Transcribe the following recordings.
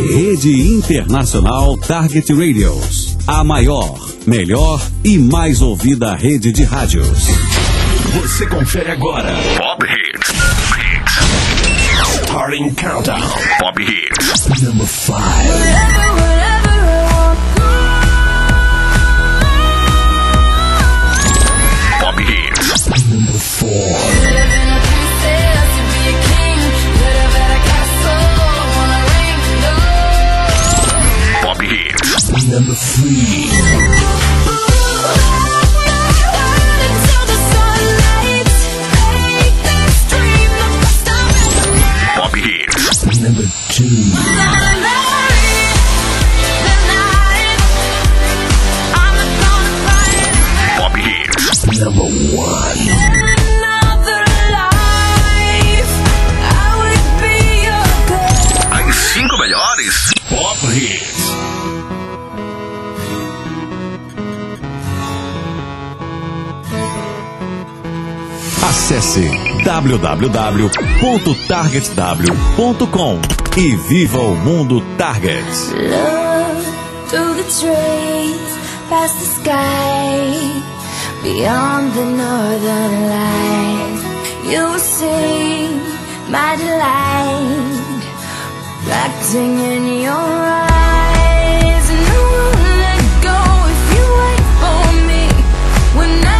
Rede Internacional Target Radios. A maior, melhor e mais ouvida rede de rádios. Você confere agora. Pop Hits. Starting Countdown. Pop Hits. Number 5. Pop Hits. Number 4. Number 3. Pop Hits. Number 2. Pop Hits. Number 1. As 5 melhores Pop Hits. Acesse www.targetw.com e viva o mundo Target. Look through the trees, past the sky, beyond the northern lights. You will see my delight, reflecting in your eyes. And I won't let go if you wait for me. Whenever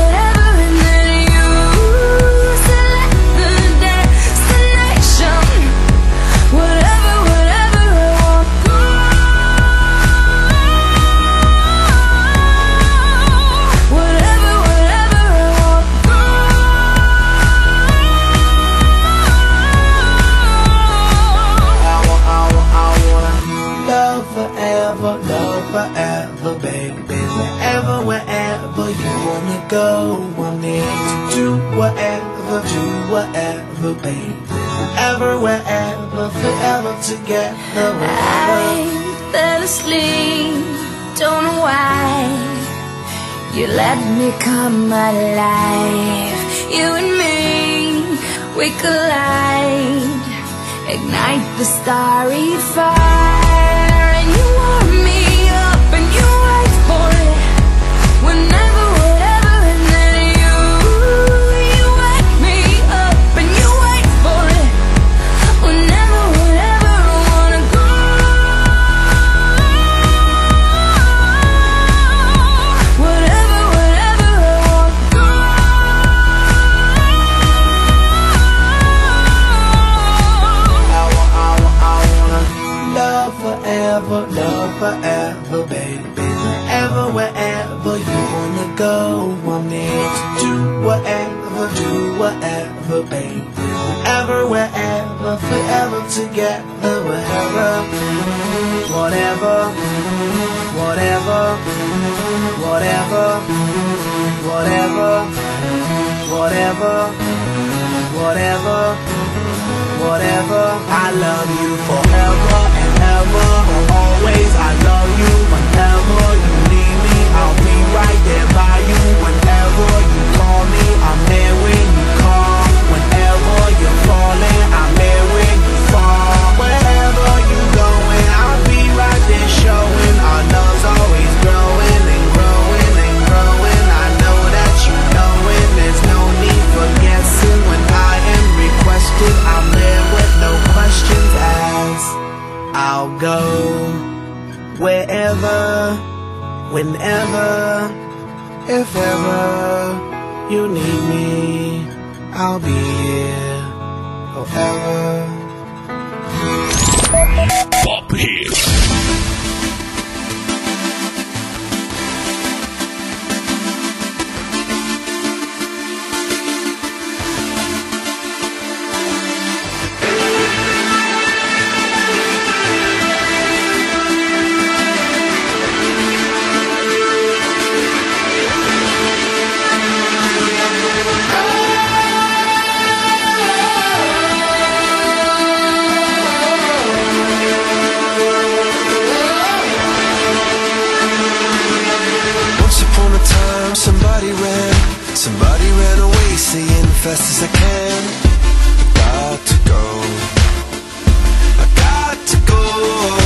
forever, baby. Wherever you wanna go, I'm there to do whatever, baby. Wherever, forever together. I fell asleep, don't know why. You let me come alive. You and me, we collide, ignite the starry fire. You warm me up and you wait for it. Whenever, whatever, and then you wake me up and you wait for it. Whenever, whatever, I wanna go. Whatever, whatever, I wanna go. I wanna love forever, baby. Wherever you wanna go, I'm there to do whatever, baby. Wherever, forever together. Whatever, I love you forever and ever, always. I love you whenever you need me. I'll be right there by you whenever you call me. I'm there when you call. Whenever you're falling, I'm there when you fall. Wherever you're going, I'll be right there showing. Our love's always growing and growing and growing. I know that you know it. There's no need for guessing. When I am requested, I'm there with no questions asked. I'll go wherever, whenever, if ever you need me, I'll be here forever. Pop Hits. Somebody ran away saying fast as I can, I got to go, I got to go.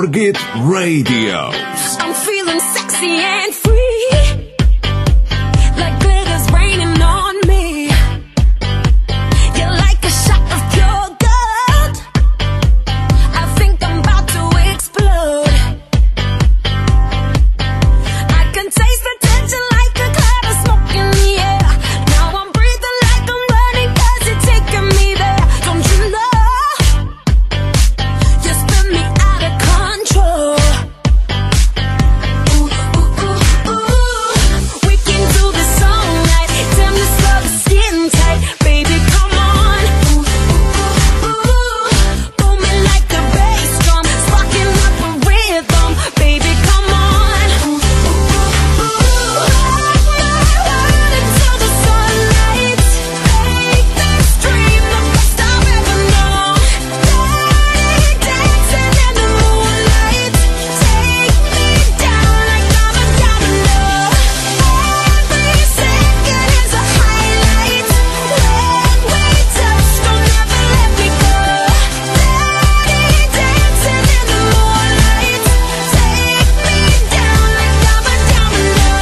Forget Radio. I'm feeling sexy and free, like glitter's raining on me. You're like a shot of pure gold. I think I'm about to explode. I can taste the tension like a cloud of smoke in the air. Now I'm breathing like I'm running 'cause you're taking me there. Don't you know? You spin me out of control. Ooh, ooh, ooh, ooh. We can do this all night. Damn, this love is skin tight. Baby, come on. Ooh, ooh, ooh, ooh. Booming like a bass drum, sparking up a rhythm. Baby, come on. Ooh, ooh, ooh, ooh. Run until the sunlight. Make this dream the best I've ever known. Dirty dancing in the moonlight. Take me down like I'm a domino. Every second is a highlight. When we touch, don't ever let me go. Dirty dancing in the moonlight. Take me down like I'm a domino.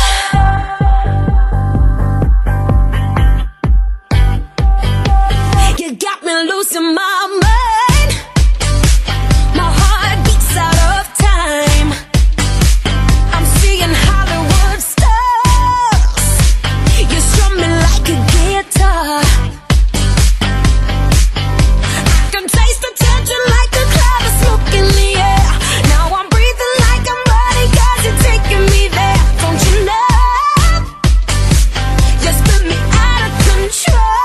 You got me losing my mind. My heart beats out of time. I'm seeing Hollywood stars. You strum me like a guitar. I can taste the tension like a cloud of smoke in the air. Now I'm breathing like I'm running 'cause you're taking me there. Don't you know? You spin me out of control.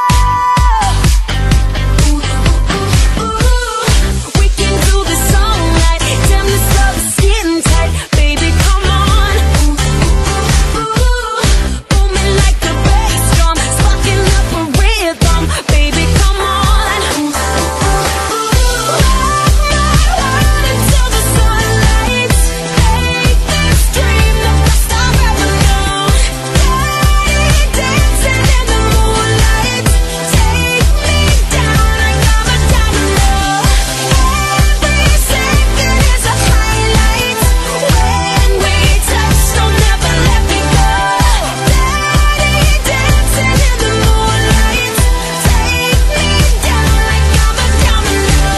Ooh, ooh, ooh, ooh. We can do this all night. Damn, this love is skin tight. Baby, come on. Ooh, ooh, ooh, ooh. Booming like a bass drum, sparking up a rhythm. Baby, come on. Ooh, ooh, ooh, ooh. Run until the sunlight. Make this dream the best I've ever known. Dirty dancing in the moonlight. Take me down like I'm a domino. Every second is a highlight. When we touch, don't ever let me go. Dirty dancing in the moonlight. Take me down like I'm a domino.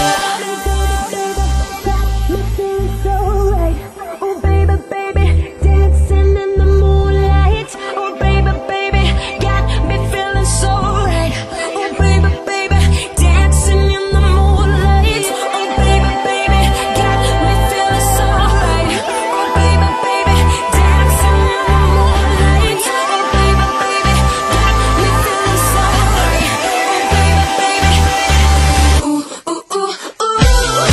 Got me feeling so right. Oh baby, baby, dancing in the moonlight. Oh baby, baby, got me feeling so right. Oh baby, baby, dancing in the moonlight. Oh baby, baby, got me feeling so right. Oh baby, baby, dancing in the moonlight. Oh baby, baby, got me feeling so right. Oh baby, baby, ooh, ooh, ooh, ooh.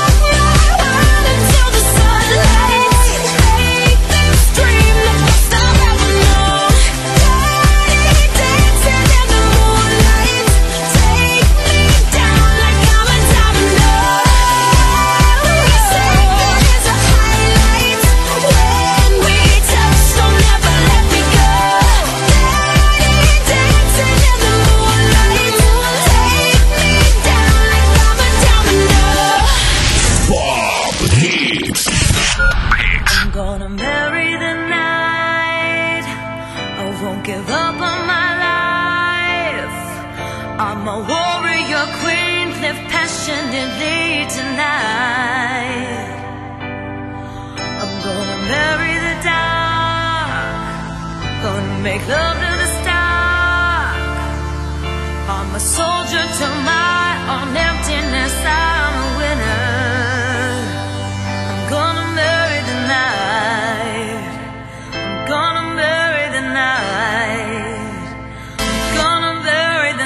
Run until the sunlight. Make this dream the best I've ever known. Dirty dancing in the moonlight. Take me down like I'm a domino. Every second is a highlight. When we touch, don't ever let me go. Dirty dancing in the moonlight. Take me down like I'm a domino. Pop Hits. I'm gonna marry the night. I won't give up on my life. I'm a warrior queen, live passionately tonight. I'm gonna marry the dark. Gonna make love to the stark. I'm a soldier to my own emptiness. I'm a winner. I'm gonna marry the night. I'm gonna marry the night. I'm gonna marry the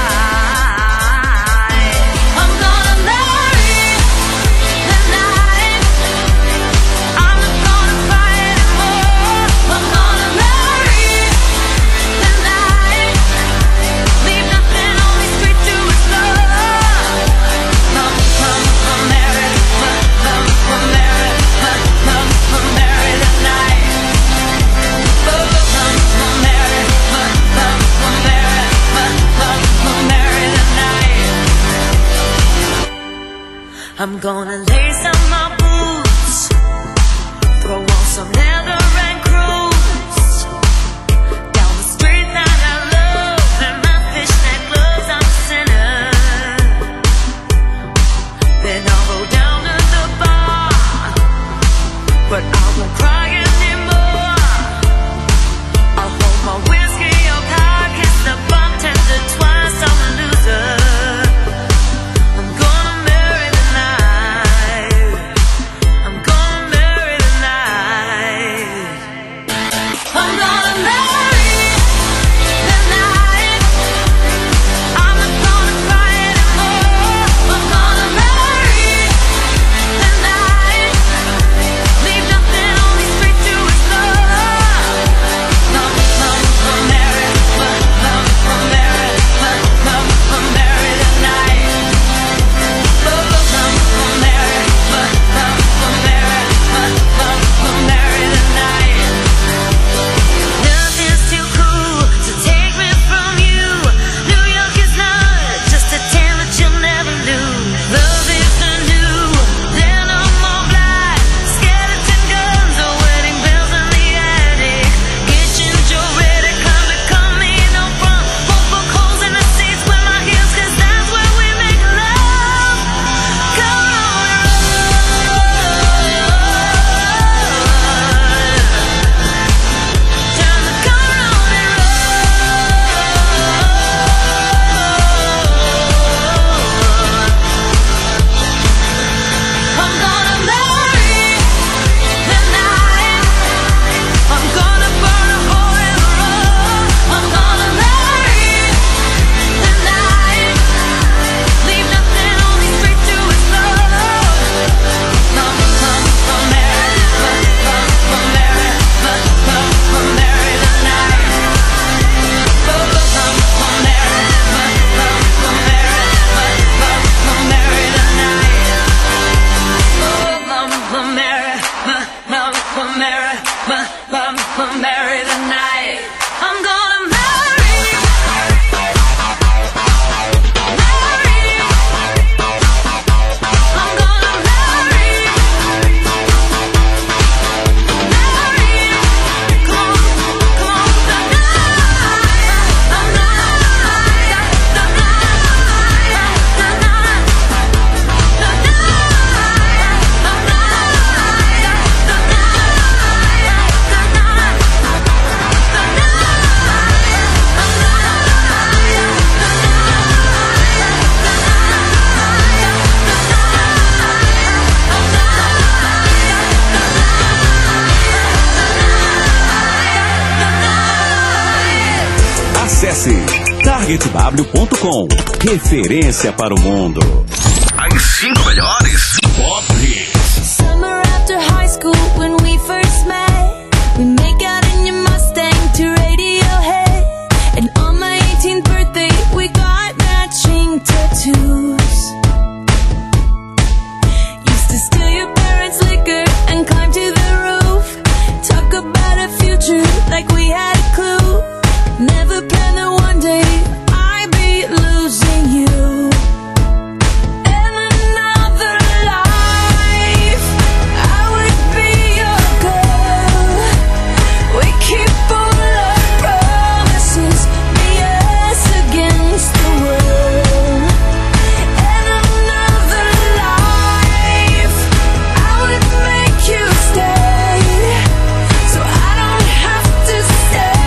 night. I'm gonna marry the night. I'm not gonna cry anymore. I'm gonna marry the night. Leave nothing, only straight to his love. I'm gonna lace up my boots, throw on some leather and cruise down the street that I love. In my fishnet gloves, I'm a sinner. Then I'll go down to the bar, but I won't cry anymore. I'll hold my whiskey up high, kiss the bartender twice. I'm a loser. I'm gonna marry the night. I'm gonna marry the night. I'm gonna marry the night. I'm not gonna cry anymore. I'm gonna marry the night. Leave nothing on these streets to explore. I'm marry the night. Nothing's too cool to take me from you. New York is not just a town that you'll never lose. Love is the new, then I'm all black. Skeleton guns or wedding bells in the attic. Kitchen Joe ready, come me no front. Won't poke holes in the seats with my heels, 'cause that's where we make love. Come on, time to come on and I'm gonna marry the night. I'm gonna burn a hole in the road. I'm gonna marry the night. Leave nothing on these streets to explode. I'm marry the night. Marry the night. Marry the night. I'm gonna marry. I'm gonna marry. Come on, the night. I'm Acesse targetw.com. Referência para o mundo. As 5 melhores Pop Hits. Summer after high school when we first met, we make out in your Mustang to Radiohead. And on my 18th birthday we got matching tattoos. Used to steal your parents' liquor and climb to the roof. Talk about a future like we had a clue. Never planned that one day I'd be losing you. And another life I would be your girl. We keep all our promises, be us against the world. And another life I would make you stay, so I don't have to stay.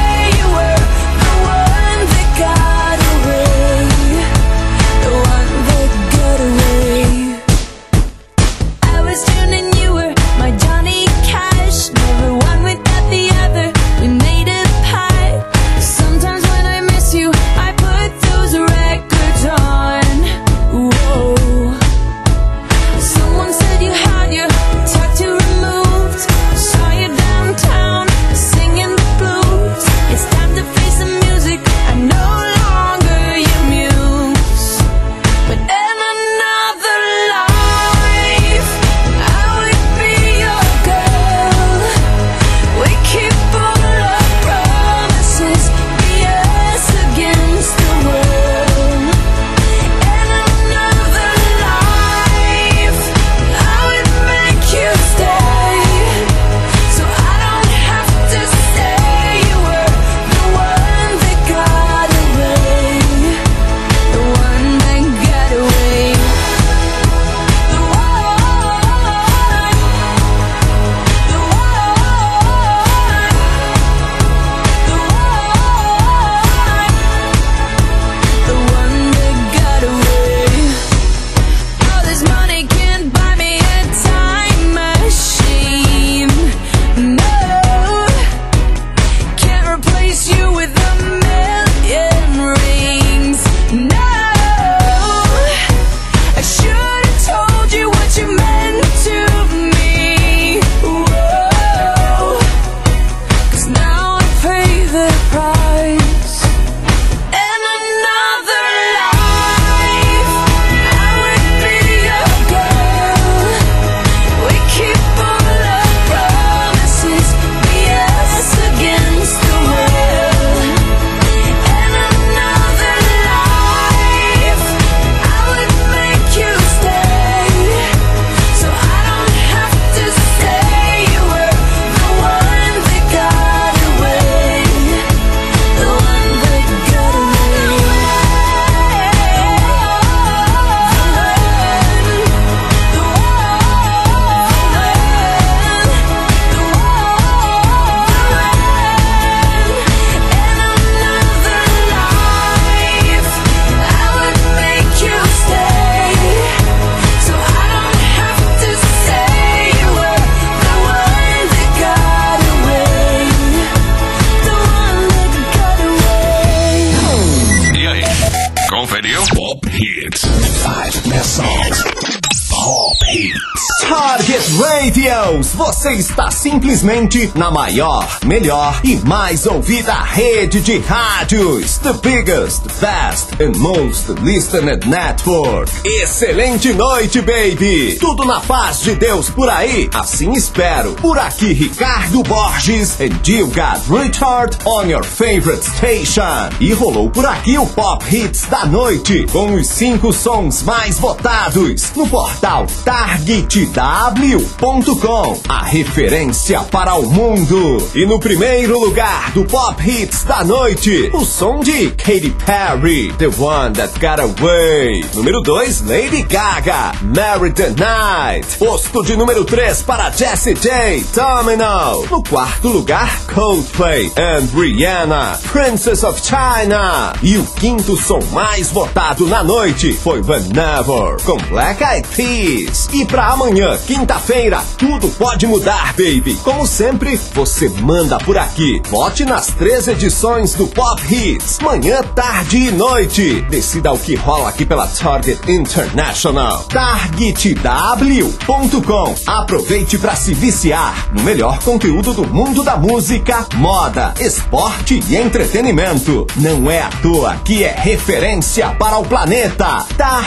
Target Radios. Você está simplesmente na maior, melhor e mais ouvida rede de rádios. The biggest, best and most listened network. Excelente noite, baby. Tudo na paz de Deus por aí? Assim espero. Por aqui, Ricardo Borges and you got Richard on your favorite station. E rolou por aqui o Pop Hits da noite, com os 5 sons mais votados no portal targetw.com, a referência para o mundo. E no primeiro lugar do Pop Hits da noite, o som de Katy Perry, The One That Got Away. Número 2, Lady Gaga, Marry the Night. Posto de número 3 para Jessie J, Domino. No quarto lugar, Coldplay and Rihanna, Princess of China. E o quinto som mais votado na noite foi Whenever, com Black Eyed Peas. E pra amanhã, quinta-feira, tudo pode mudar, baby. Como sempre, você manda por aqui. Vote nas 3 edições do Pop Hits, manhã, tarde e noite. Decida o que rola aqui pela Target International. targetw.com. Aproveite pra se viciar no melhor conteúdo do mundo da música, moda, esporte e entretenimento. Não é à toa que é referência para o planeta.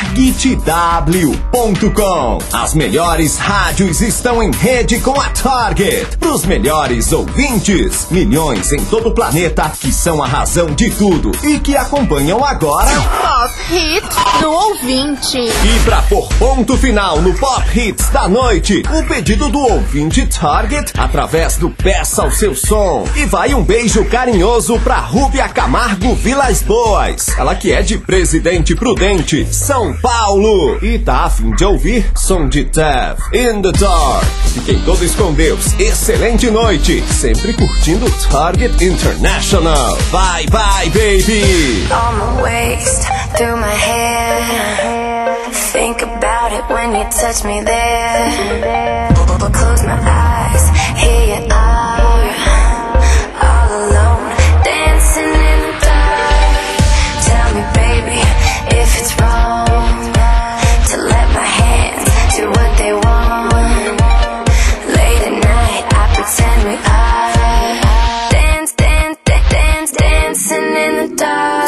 targetw.com. As melhores rádios estão em rede com a Target. Para os melhores ouvintes, milhões em todo o planeta que são a razão de tudo e que acompanham agora Pop Hits do ouvinte. E para pôr ponto final no Pop Hits da noite, o pedido do ouvinte Target através do Peça o Seu Som. E vai um beijo carinhoso pra Rúbia Camargo Vilas Boas, ela que é de Presidente Prudente, São Paulo, e tá a fim de ouvir som de Death in the Dark. Fiquem todos com Deus, excelente noite, sempre curtindo Target International. Bye bye, baby. On my waist, through my hair. Think about it when you touch me there. Close my eyes, here you are, all alone, dancing in the dark. Tell me, baby, if it's wrong to let my hands do what they want. Late at night, I pretend we are dancing in the dark.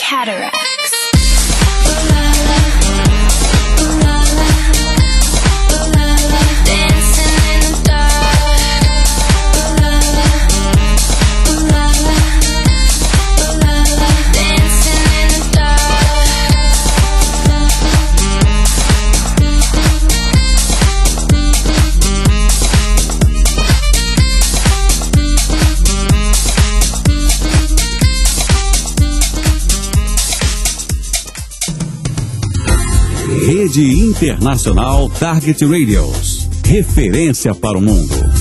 cataracts. Dancing in the dark. Dancing in the Rede Internacional Target Radios. Referência para o mundo.